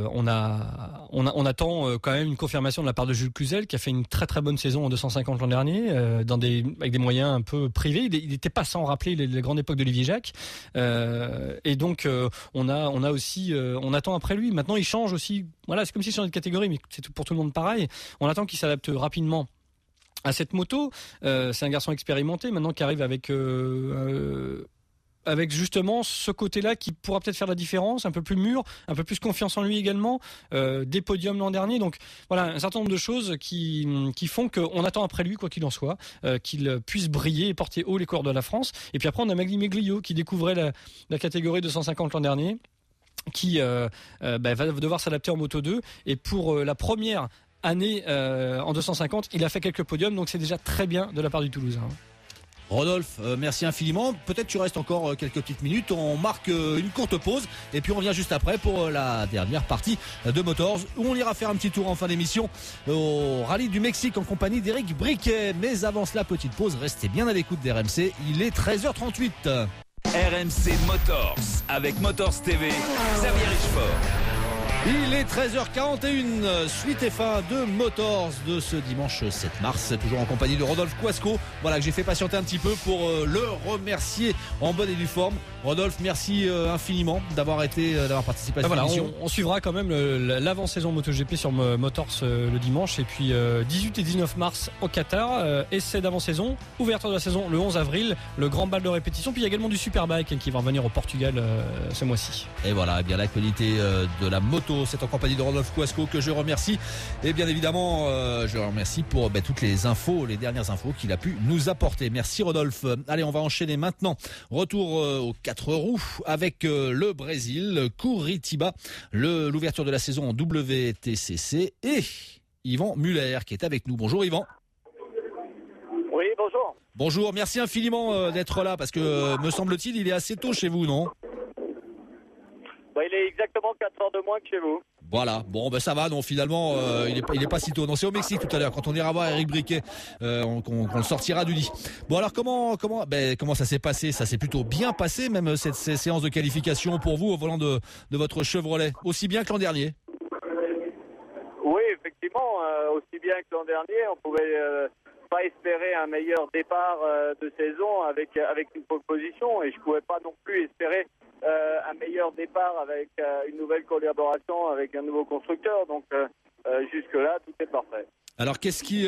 attend quand même une confirmation de la part de Jules Cluzel qui a fait une très très bonne saison en 250 l'an dernier, avec des moyens un peu privés. Il n'était pas sans rappeler les grandes époques d'Olivier Jacques. Et donc on attend après lui. Maintenant, il change aussi. Voilà, c'est comme s'il changeait de catégorie, mais c'est pour tout le monde pareil. On attend qu'il s'adapte rapidement à cette moto. C'est un garçon expérimenté maintenant qui arrive avec justement ce côté-là qui pourra peut-être faire la différence, un peu plus mûr, un peu plus confiance en lui également, des podiums l'an dernier. Donc voilà, un certain nombre de choses qui font qu'on attend après lui, quoi qu'il en soit, qu'il puisse briller et porter haut les couleurs de la France. Et puis après, on a Magny Melio qui découvrait la catégorie 250 l'an dernier, qui va devoir s'adapter en Moto 2. Et pour la première année en 250, il a fait quelques podiums, donc c'est déjà très bien de la part du Toulousain.
Rodolphe, merci infiniment. Peut-être tu restes encore quelques petites minutes. On marque une courte pause et puis on revient juste après pour la dernière partie de Motors où on ira faire un petit tour en fin d'émission au rallye du Mexique en compagnie d'Éric Briquet. Mais avant cela, petite pause. Restez bien à l'écoute d'RMC. Il est 13h38.
RMC Motors avec Motors TV, Xavier Richefort.
Il est 13h41, suite et fin de Motors de ce dimanche 7 mars, toujours en compagnie de Rodolphe Quasco. Voilà, que j'ai fait patienter un petit peu pour le remercier en bonne et due forme. Rodolphe, merci infiniment d'avoir participé à cette émission.
On suivra quand même l'avant-saison MotoGP sur Motors le dimanche et puis 18 et 19 mars au Qatar, essai d'avant-saison, ouverture de la saison le 11 avril, le grand bal de répétition, puis il y a également du Superbike qui va revenir au Portugal ce mois-ci.
Et voilà, bien l'actualité de la moto, c'est en compagnie de Rodolphe Quasco que je remercie. Et bien évidemment, je le remercie pour toutes les infos, les dernières infos qu'il a pu nous apporter. Merci Rodolphe. Allez, on va enchaîner maintenant. Retour aux 4 roues avec le Brésil, Curitiba, l'ouverture de la saison en WTCC et Yvan Muller qui est avec nous. Bonjour Yvan.
Oui, bonjour.
Bonjour, merci infiniment d'être là parce que me semble-t-il, il est assez tôt chez vous, non ?
Il est exactement 4 heures de moins que chez vous.
Voilà, bon ça va, non finalement il est pas si tôt. Non, c'est au Mexique tout à l'heure quand on ira voir Éric Briquet, qu'on le sortira du lit. Bon alors comment ça s'est passé? Ça s'est plutôt bien passé même cette séance de qualification pour vous au volant de votre Chevrolet, aussi bien que l'an dernier?
Oui,
aussi bien que l'an dernier. On pouvait pas espérer un meilleur départ de saison avec une pole position, et je pouvais pas non plus espérer un meilleur départ avec une nouvelle collaboration avec un nouveau constructeur. Donc jusque-là, tout est parfait.
Alors qu'est-ce qui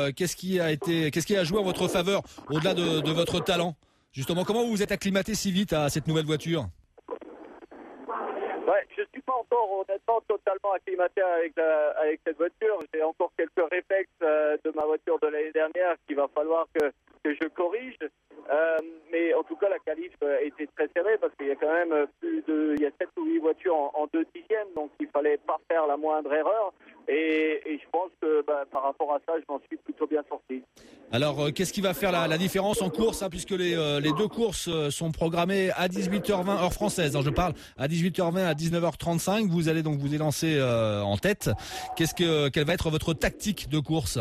a joué en votre faveur au-delà de votre talent? Justement, comment vous vous êtes acclimaté si vite à cette nouvelle voiture?
Ouais, je suis pas encore honnêtement totalement acclimaté avec cette voiture. J'ai encore quelques réflexes de ma voiture de l'année dernière qu'il va falloir que je corrige. Mais en tout cas, la qualif était très serrée parce qu'il y a quand même il y a 7 ou 8 voitures en 2 dixièmes, donc il fallait pas faire la moindre erreur. Et je pense que par rapport à ça, je m'en suis plutôt bien sorti.
Alors, qu'est-ce qui va faire la différence en course, puisque les deux courses sont programmées à 18h20 heure française, je parle, à 18h20 à 19h35. Vous allez donc vous élancer en tête. Quelle va être votre tactique de course?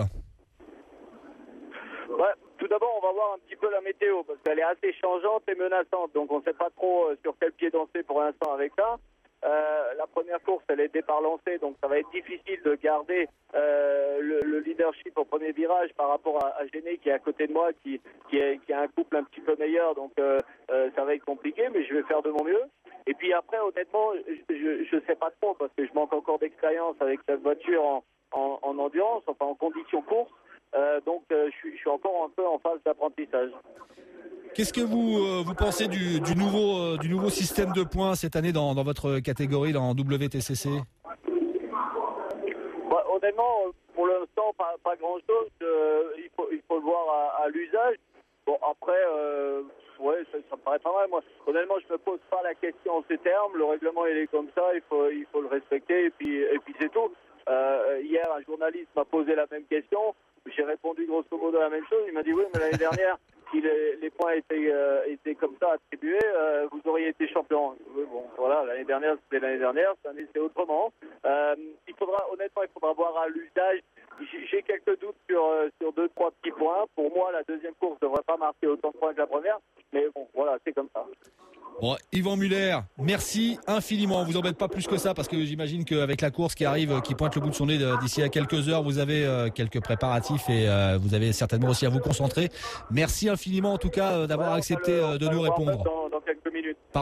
Tout d'abord, on va voir un petit peu la météo parce qu'elle est assez changeante et menaçante. Donc, on ne sait pas trop sur quel pied danser pour l'instant avec ça. La première course, elle est départ lancé, donc ça va être difficile de garder le leadership au premier virage par rapport à Géné qui est à côté de moi, qui a un couple un petit peu meilleur. Donc, ça va être compliqué, mais je vais faire de mon mieux. Et puis après, honnêtement, je sais pas trop parce que je manque encore d'expérience avec cette voiture en endurance, enfin en conditions courtes. Donc je suis encore un peu en phase d'apprentissage.
Qu'est-ce que vous pensez du nouveau système de points cette année dans votre catégorie en WTCC?
Honnêtement, pour l'instant, pas grand-chose. Il faut le voir à l'usage. Bon, après, ça me paraît pas mal. Moi, honnêtement, je me pose pas la question en ces termes. Le règlement, il est comme ça. Il faut le respecter. Et puis c'est tout. Hier, un journaliste m'a posé la même question. J'ai répondu grosso modo la même chose. Il m'a dit oui, mais l'année dernière, si les points étaient comme ça attribués, vous auriez été champion. Oui, bon, voilà, l'année dernière, c'était l'année dernière. Cette année, c'est autrement. Il faudra voir à l'usage. J'ai quelques doutes sur 2-3 petits points. Pour moi, la deuxième course ne devrait pas marquer autant de points que la première. Mais bon, voilà, c'est comme ça.
Bon, Yvan Muller, merci infiniment. On vous embête pas plus que ça parce que j'imagine qu'avec la course qui arrive, qui pointe le bout de son nez d'ici à quelques heures, vous avez quelques préparatifs et vous avez certainement aussi à vous concentrer. Merci infiniment en tout cas d'avoir accepté de nous répondre.
Dans quelques minutes.
Pardon ?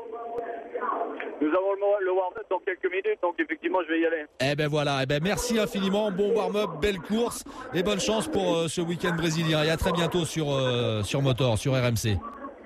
Nous avons le warm-up dans quelques minutes, donc effectivement je vais y aller.
Eh ben voilà, merci infiniment, bon warm-up, belle course et bonne chance pour ce week-end brésilien. Et à très bientôt sur Motor, sur RMC.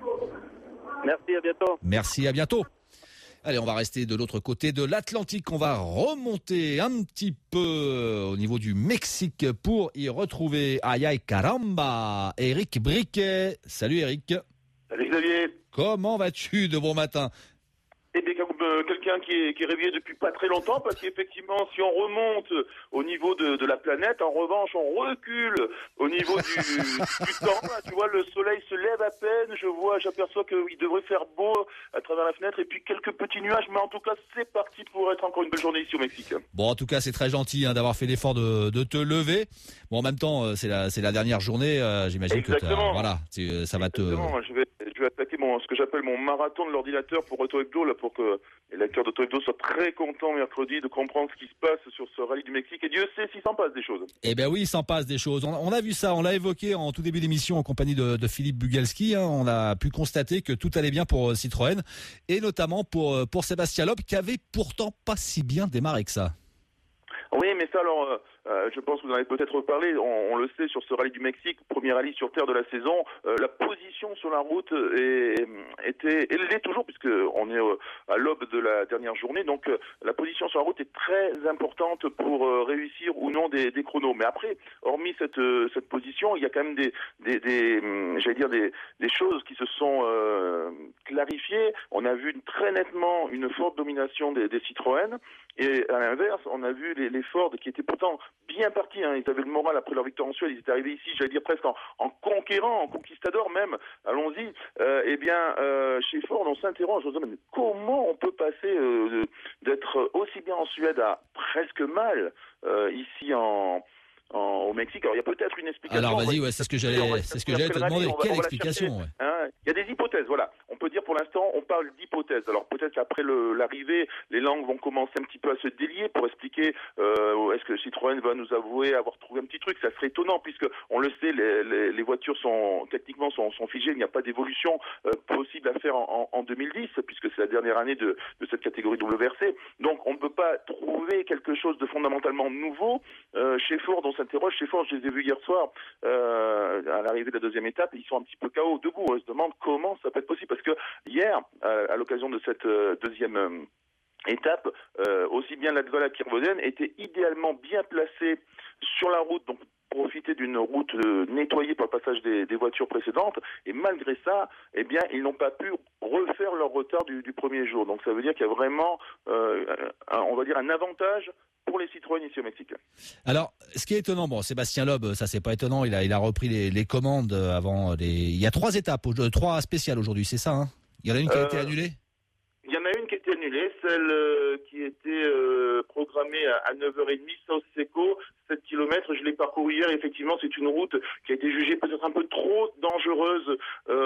Merci, à bientôt.
Merci, à bientôt. Allez, on va rester de l'autre côté de l'Atlantique. On va remonter un petit peu au niveau du Mexique pour y retrouver Ay caramba, Eric Briquet. Salut Eric.
Salut Xavier.
Comment vas-tu de bon matin?
Eh bien, quelqu'un qui est réveillé depuis pas très longtemps, parce qu'effectivement, si on remonte au niveau de la planète, en revanche, on recule au niveau du temps. Là, tu vois, le soleil se lève à peine. J'aperçois qu'il devrait faire beau à travers la fenêtre, et puis quelques petits nuages. Mais en tout cas, c'est parti pour être encore une belle journée ici au Mexique.
Bon, en tout cas, c'est très gentil d'avoir fait l'effort de te lever. Bon, en même temps, c'est la dernière journée. J'imagine
exactement.
Que voilà, ça va te.
Exactement. Je vais attaquer ce que j'appelle mon marathon de l'ordinateur pour Auto Hebdo, là, pour que les lecteurs d'Auto Hebdo soient très contents mercredi de comprendre ce qui se passe sur ce rallye du Mexique. Et Dieu sait s'il s'en passe des choses.
Eh ben oui, il s'en passe des choses. On a vu ça, on l'a évoqué en tout début d'émission en compagnie de Philippe Bugalski. On a pu constater que tout allait bien pour Citroën et notamment pour Sébastien Loeb qui avait pourtant pas si bien démarré que ça.
Oui, mais ça, alors, je pense que vous en avez peut-être parlé, on le sait, sur ce rallye du Mexique, premier rallye sur terre de la saison, la position sur la route elle l'est toujours, puisque on est à l'aube de la dernière journée, donc la position sur la route est très importante pour réussir ou non des chronos. Mais après, hormis cette position, il y a quand même des choses qui se sont clarifiées. On a vu très nettement une forte domination des Citroën, et à l'inverse, on a vu les Ford qui étaient pourtant bien partis. Ils avaient le moral après leur victoire en Suède. Ils étaient arrivés ici, j'allais dire presque en conquérant, en conquistador même. Allons-y. Chez Ford, on s'interroge. On se demande comment on peut passer d'être aussi bien en Suède à presque mal ici au Mexique. Alors il y a peut-être une explication.
Alors vas-y, c'est ce que j'allais te demander. Quelle explication?
Il y a des hypothèses, voilà. On peut dire pour l'instant, on parle d'hypothèses. Alors peut-être qu'après l'arrivée, les langues vont commencer un petit peu à se délier pour expliquer est-ce que Citroën va nous avouer avoir trouvé un petit truc. Ça serait étonnant puisque on le sait, les voitures sont techniquement sont figées. Il n'y a pas d'évolution possible à faire en 2010 puisque c'est la dernière année de cette catégorie WRC. Donc on ne peut pas trouver quelque chose de fondamentalement nouveau. Chez Ford, on s'interroge. Chez Ford, je les ai vus hier soir à l'arrivée de la deuxième étape. Ils sont un petit peu KO debout. On se demande comment ça peut être possible parce que hier, à l'occasion de cette deuxième étape, aussi bien Latvala qu'Irvonen étaient idéalement bien placés sur la route, donc profiter d'une route nettoyée par le passage des voitures précédentes, et malgré ça, eh bien, ils n'ont pas pu refaire leur retard du premier jour. Donc ça veut dire qu'il y a vraiment, on va dire, un avantage pour les Citroën ici au Mexique.
Alors, ce qui est étonnant, bon, Sébastien Loeb, ça c'est pas étonnant, il a repris les commandes avant il y a 3 étapes, 3 spéciales aujourd'hui, c'est ça, hein? Il y en a une qui a été annulée?
Il y en a une qui a été annulée, celle qui était programmée à 9h30, South Seco, 7 km. Je l'ai parcouru hier. Effectivement, c'est une route qui a été jugée peut-être un peu trop dangereuse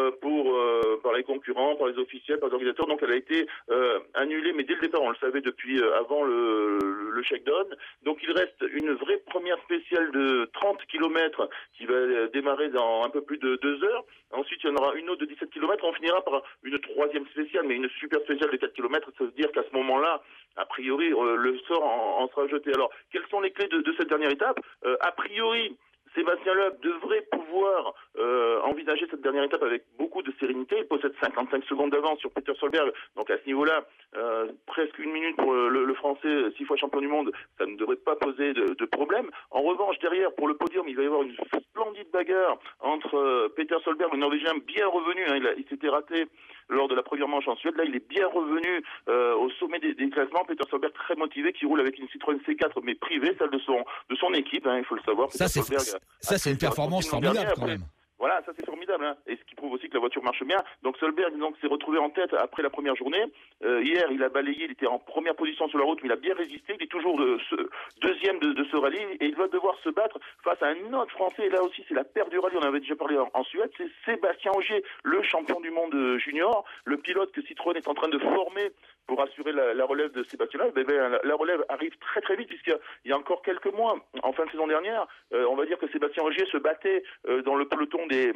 par les concurrents, par les officiels, par les organisateurs. Donc, elle a été annulée, mais dès le départ, on le savait depuis avant le shakedown. Donc, il reste une vraie première spéciale de 30 km qui va démarrer dans un peu plus de 2 heures. Ensuite, il y en aura une autre de 17 km. On finira par une troisième spéciale, mais une super spéciale de 4 km. Ça veut dire qu'à ce moment-là, a priori, le sort en sera jeté. Alors, quelles sont les clés de cette dernière étape? A priori, Sébastien Loeb devrait pouvoir envisager cette dernière étape avec beaucoup de sérénité. Il possède 55 secondes d'avance sur Peter Solberg. Donc à ce niveau-là, presque 1 minute pour le Français, 6 fois champion du monde, ça ne devrait pas poser de problème. En revanche, derrière, pour le podium, il va y avoir une splendide bagarre entre Peter Solberg, le Norvégien, bien revenu. Il s'était raté lors de la première manche en Suède. Là, il est bien revenu au sommet des classements. Peter Solberg très motivé, qui roule avec une Citroën C4, mais privée, celle de son équipe. Il faut le savoir.
Ça, c'est une performance formidable quand même.
Voilà, ça c'est formidable, hein. Et ce qui prouve aussi que la voiture marche bien. Donc Solberg s'est retrouvé en tête après la première journée. Hier, il a balayé, il était en première position sur la route, mais il a bien résisté. Il est toujours deuxième de ce rallye et il va devoir se battre face à un autre Français. Et là aussi, c'est la paire du rallye. On avait déjà parlé en Suède. C'est Sébastien Ogier, le champion du monde junior, le pilote que Citroën est en train de former pour assurer la relève de Sébastien Loeb. La relève arrive très très vite puisqu'il y a encore quelques mois, en fin de saison dernière, on va dire que Sébastien Ogier se battait dans le peloton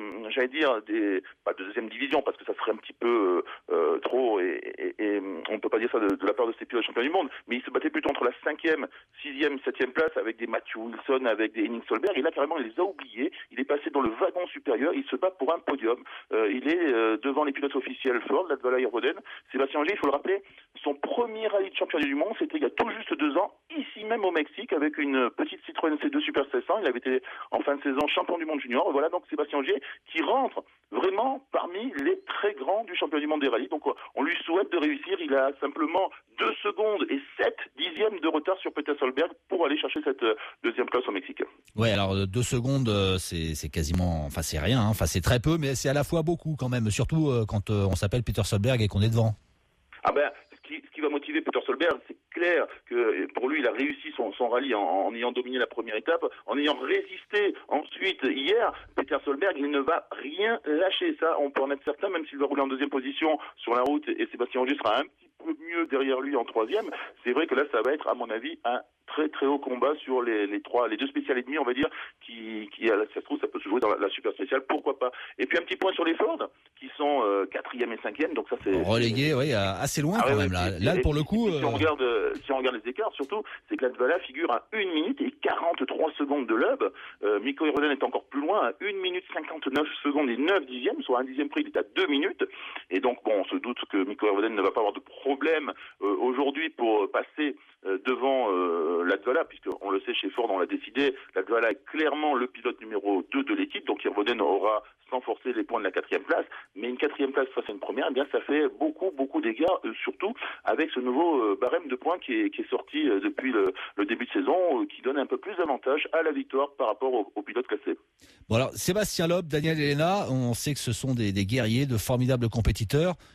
pas de deuxième division parce que ça serait un petit peu trop et on ne peut pas dire ça de la part de ces pilotes champions du monde, mais il se battait plutôt entre la 5e, 6e, 7e place avec des Matthew Wilson, avec des Henning Solberg, et là carrément il les a oubliés. Il est passé dans le wagon supérieur, il se bat pour un podium. Il est devant les pilotes officiels Ford, Latvala, Irvonen. Sébastien Ogier, il faut le rappeler, son premier rallye de championnat du monde, c'était il y a tout juste 2 ans, ici même au Mexique, avec une petite Citroën C2 Super 700. Il avait été en fin de saison champion du monde junior. Voilà donc Sébastien Ogier qui rentre vraiment parmi les très grands du championnat du monde des rallyes. Donc on lui souhaite de réussir. Il a simplement 2 secondes et 7 dixièmes de retard sur Peter Solberg pour aller chercher cette deuxième place au Mexique.
Ouais, alors 2 secondes, c'est quasiment, enfin c'est rien, hein. Enfin c'est très peu, mais c'est à la fois beaucoup quand même, surtout quand on s'appelle Peter Solberg et qu'on est devant.
Ah ben, ce qui va motiver Peter Solberg, c'est clair que pour lui, il a réussi son rallye en ayant dominé la première étape, en ayant résisté ensuite hier. Peter Solberg, il ne va rien lâcher. Ça, on peut en être certain, même s'il va rouler en 2e position sur la route et Sébastien Ogier sera un petit peu mieux derrière lui en 3e. C'est vrai que là, ça va être, à mon avis, un très très haut combat sur les 2 spéciales et demi, on va dire, qui ça se trouve, ça peut se jouer dans la super spéciale, pourquoi pas. Et puis un petit point sur les Ford, qui sont 4e et 5e, donc ça c'est...
Relégué, oui, assez loin quand même, là. Là, pour le coup...
Si on regarde les écarts, surtout, c'est que Latvala figure à 1 minute et 43 secondes de Loeb. Mikko Hirvonen est encore plus loin, à 1 minute 59 secondes et 9 dixièmes, soit un 10e prix, il est à 2 minutes. Et donc, bon, on se doute que Mikko Hirvonen ne va pas avoir de problème aujourd'hui pour passer devant Latvala, puisqu'on le sait, chez Ford, on l'a décidé, Latvala est clairement le pilote numéro 2 de l'équipe, donc Hirvonen aura sans forcer les points de la 4e place, mais une 4e place face à une première, eh bien ça fait beaucoup d'égards, surtout avec ce nouveau barème de points qui est sorti depuis le début de saison, qui donne un peu plus d'avantage à la victoire par rapport aux pilotes classés.
Bon alors, Sébastien Loeb, Daniel Elena, on sait que ce sont des guerriers, de formidables compétiteurs.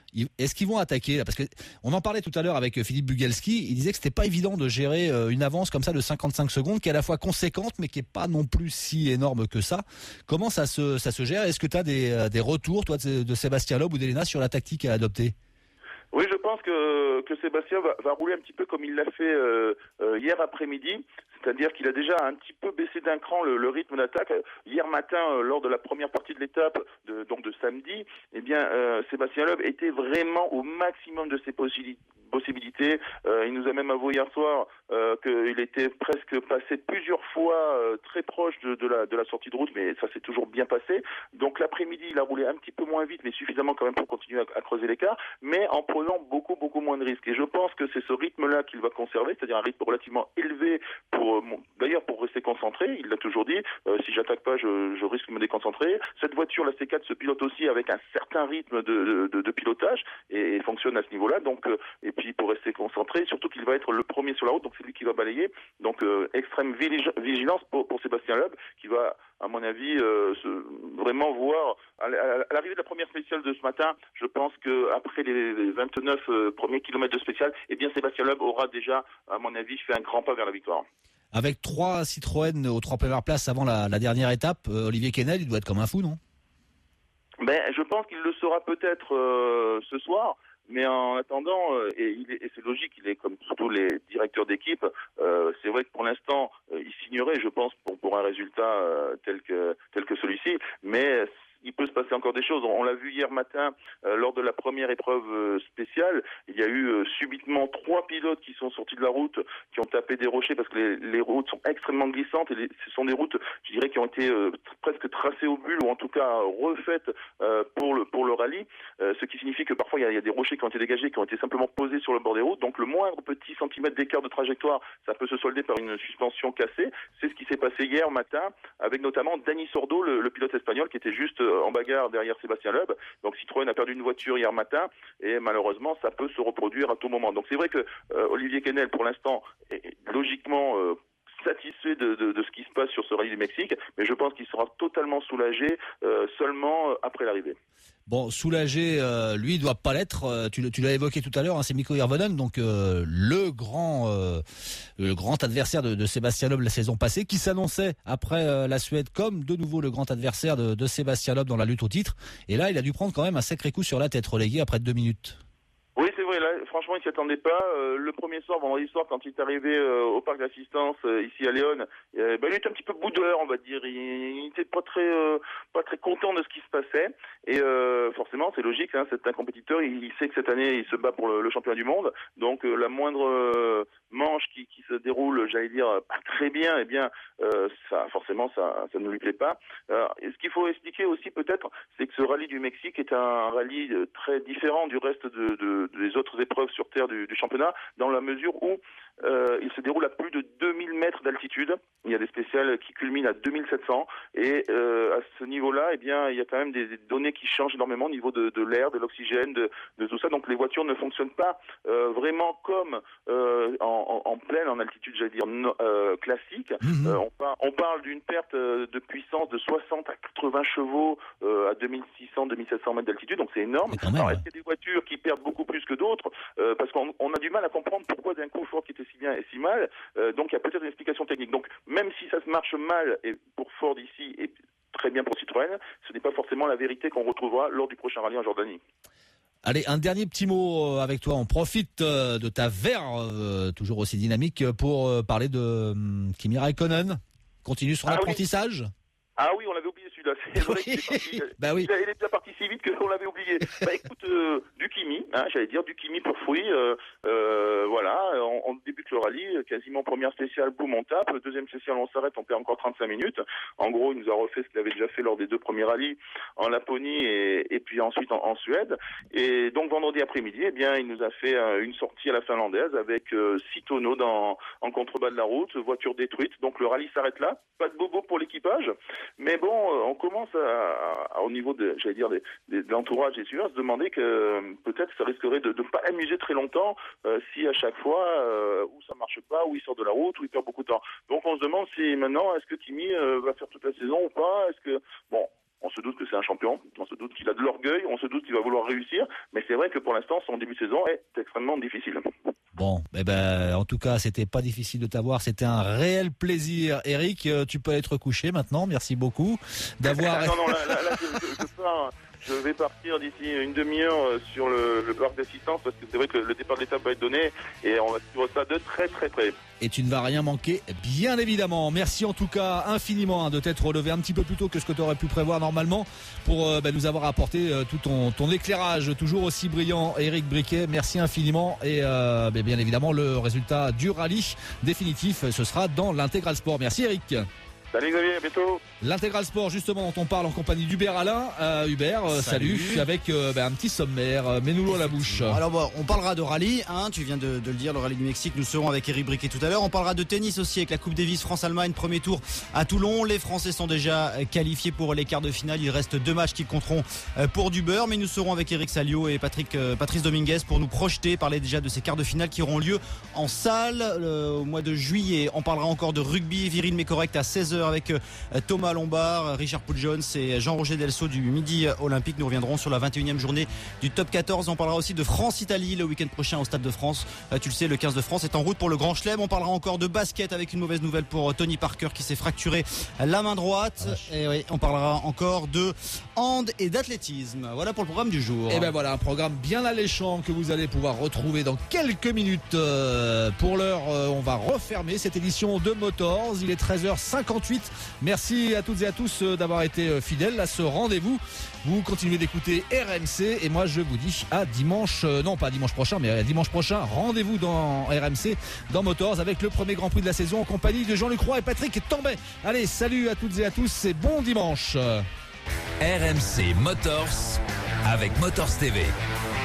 Est-ce qu'ils vont attaquer là? Parce que on en parlait tout à l'heure avec Philippe Bugalski. Il disait que c'était pas évident de gérer une avance comme ça de 55 secondes, qui est à la fois conséquente, mais qui est pas non plus si énorme que ça. Comment ça se gère? Est-ce que tu as des retours, toi, de Sébastien Loeb ou d'Elena sur la tactique à adopter?
Oui, je pense que Sébastien va rouler un petit peu comme il l'a fait hier après-midi. C'est-à-dire qu'il a déjà un petit peu baissé d'un cran le rythme d'attaque. Hier matin, lors de la première partie de l'étape, donc de samedi, eh bien, Sébastien Loeb était vraiment au maximum de ses possibilités. Il nous a même avoué hier soir qu'il était presque passé plusieurs fois très proche de la sortie de route, mais ça s'est toujours bien passé. Donc l'après-midi, il a roulé un petit peu moins vite, mais suffisamment quand même pour continuer à creuser l'écart, mais en prenant beaucoup moins de risques. Et je pense que c'est ce rythme-là qu'il va conserver, c'est-à-dire un rythme relativement élevé d'ailleurs pour rester concentré. Il l'a toujours dit, si j'attaque pas, je risque de me déconcentrer. Cette voiture, la C4, se pilote aussi avec un certain rythme de pilotage et fonctionne à ce niveau-là. Donc, et puis pour rester concentré, surtout qu'il va être le premier sur la route, donc c'est lui qui va balayer. Donc extrême vigilance pour Sébastien Loeb, qui va, à mon avis, vraiment voir à l'arrivée de la première spéciale de ce matin. Je pense que après les 29 premiers kilomètres de spéciale, eh bien Sébastien Loeb aura déjà, à mon avis, fait un grand pas vers la victoire.
Avec 3 Citroën aux 3 premières places avant la dernière étape, Olivier Quesnel, il doit être comme un fou, non?
Je pense qu'il le sera peut-être ce soir. Mais en attendant, et c'est logique, il est comme tous les directeurs d'équipe, c'est vrai que pour l'instant, il signerait, je pense, pour un résultat tel que celui-ci, mais il peut se passer encore des choses. On l'a vu hier matin lors de la première épreuve spéciale. Il y a eu subitement 3 pilotes qui sont sortis de la route, qui ont tapé des rochers parce que les routes sont extrêmement glissantes et ce sont des routes, je dirais, qui ont été presque tracées au bulle ou en tout cas refaites pour le rallye. Ce qui signifie que parfois il y a des rochers qui ont été dégagés, qui ont été simplement posés sur le bord des routes. Donc le moindre petit centimètre d'écart de trajectoire, ça peut se solder par une suspension cassée. C'est ce qui s'est passé hier matin avec notamment Dani Sordo, le pilote espagnol, qui était juste en bagarre derrière Sébastien Loeb. Donc Citroën a perdu une voiture hier matin et malheureusement ça peut se reproduire à tout moment. Donc c'est vrai que Olivier Quesnel pour l'instant est logiquement satisfait de ce qui se passe sur ce rallye du Mexique, mais je pense qu'il sera totalement soulagé seulement après l'arrivée.
Bon, soulagé, lui, il doit pas l'être. Tu l'as évoqué tout à l'heure, hein, c'est Mikko Hirvonen, donc le grand adversaire de Sébastien Loeb la saison passée, qui s'annonçait après la Suède comme de nouveau le grand adversaire de Sébastien Loeb dans la lutte au titre. Et là, il a dû prendre quand même un sacré coup sur la tête, relégué après 2 minutes.
Oui, c'est vrai, là, franchement, il s'y attendait pas. Le premier soir, vendredi soir, quand il est arrivé au parc d'assistance ici à Lyon, il était un petit peu boudeur, on va dire. Il était pas très content de ce qui se passait. Et forcément, c'est logique, hein, c'est un compétiteur, il sait que cette année, il se bat pour le championnat du monde. Donc, la moindre manche qui se déroule, j'allais dire, pas très bien, eh bien, ça ne lui plaît pas. Et ce qu'il faut expliquer aussi, peut-être, c'est que ce rallye du Mexique est un rallye très différent du reste des autres épreuves sur terre du championnat, dans la mesure où il se déroule à plus de 2000 mètres d'altitude. Il y a des spéciales qui culminent à 2700 et à ce niveau-là, eh bien, il y a quand même des données qui changent énormément au niveau de l'air, de l'oxygène, de tout ça. Donc les voitures ne fonctionnent pas vraiment comme en pleine, en altitude, j'allais dire, classique. On parle d'une perte de puissance de 60 à 80 chevaux à 2600, 2700 mètres d'altitude, donc c'est énorme. Alors, est-ce qu'il y a des voitures qui perdent beaucoup plus que d'autres parce qu'on a du mal à comprendre pourquoi d'un coup Ford qui était si bien et si mal. Donc il y a peut-être une explication technique. Donc même si ça se marche mal et pour Ford ici et très bien pour Citroën, ce n'est pas forcément la vérité qu'on retrouvera lors du prochain rallye en Jordanie.
Allez, un dernier petit mot avec toi. On profite de ta verve toujours aussi dynamique pour parler de Kimi Räikkönen. Continue son apprentissage.
Oui. Ah oui, on l'avait oublié celui-là. C'est vrai qu'il est parti,
oui.
Il est déjà parti si vite qu'on l'avait oublié. Écoute, du Kimi, hein, j'allais dire du Kimi pour fruits. Voilà, on débute le rallye, quasiment première spéciale, boum, on tape. Deuxième spéciale, on s'arrête, on perd encore 35 minutes. En gros, il nous a refait ce qu'il avait déjà fait lors des 2 premiers rallyes en Laponie et puis ensuite en Suède. Et donc vendredi après-midi, eh bien, il nous a fait une sortie à la finlandaise avec 6 tonneaux en contrebas de la route, voiture détruite. Donc le rallye s'arrête là. Pas de bobo pour l'équipage. Mais bon, on commence au niveau de l'entourage et à se demander que peut-être ça risquerait de ne pas amuser très longtemps si à chaque fois où ça marche pas, où il sort de la route, où il perd beaucoup de temps. Donc on se demande si maintenant est-ce que Kimi va faire toute la saison ou pas. On se doute que c'est un champion, on se doute qu'il a de l'orgueil, on se doute qu'il va vouloir réussir, mais c'est vrai que pour l'instant, son début de saison est extrêmement difficile.
Bon, en tout cas, c'était pas difficile de t'avoir. C'était un réel plaisir. Eric, tu peux être couché maintenant. Merci beaucoup d'avoir...
non, là, je vais partir d'ici une demi-heure sur le parc d'assistance parce que c'est vrai que le départ de l'étape va être donné et on va suivre ça de très très près.
Et tu ne vas rien manquer, bien évidemment. Merci en tout cas infiniment de t'être relevé un petit peu plus tôt que ce que tu aurais pu prévoir normalement pour nous avoir apporté tout ton éclairage toujours aussi brillant, Eric Briquet. Merci infiniment et bien évidemment le résultat du rallye définitif, ce sera dans l'Intégral Sport. Merci Eric.
Salut Xavier, à bientôt.
L'Intégral Sport justement dont on parle en compagnie d'Hubert Alain. Hubert, salut. Avec un petit sommaire, mets-nous-le à la bouche.
Alors on parlera de rallye, tu viens de le dire, le rallye du Mexique, nous serons avec Eric Briquet tout à l'heure. On parlera de tennis aussi avec la Coupe Davis France-Allemagne, premier tour à Toulon. Les Français sont déjà qualifiés pour les quarts de finale, il reste 2 matchs qui compteront pour du beurre, mais nous serons avec Eric Salio et Patrice Dominguez pour nous projeter, parler déjà de ces quarts de finale qui auront lieu en salle au mois de juillet. On parlera encore de rugby viril mais correct à 16h avec Thomas Lombard, Richard Poul-Jones et Jean-Roger Delso du Midi Olympique. Nous reviendrons sur la 21e journée du Top 14. On parlera aussi de France-Italie le week-end prochain au Stade de France. Tu le sais, le 15 de France est en route pour le Grand Chelem. On parlera encore de basket avec une mauvaise nouvelle pour Tony Parker qui s'est fracturé la main droite. Et oui, on parlera encore de hand et d'athlétisme. Voilà pour le programme du jour.
Et voilà un programme bien alléchant que vous allez pouvoir retrouver dans quelques minutes. Pour l'heure, on va refermer cette édition de Motors. Il est 13h58. Merci à toutes et à tous d'avoir été fidèles à ce rendez-vous. Vous continuez d'écouter RMC et moi je vous dis à dimanche, non pas dimanche prochain, mais à dimanche prochain. Rendez-vous dans RMC, dans Motors, avec le premier Grand Prix de la saison en compagnie de Jean-Luc Roy et Patrick Tambay. Allez, salut à toutes et à tous et bon dimanche.
RMC Motors avec Motors TV.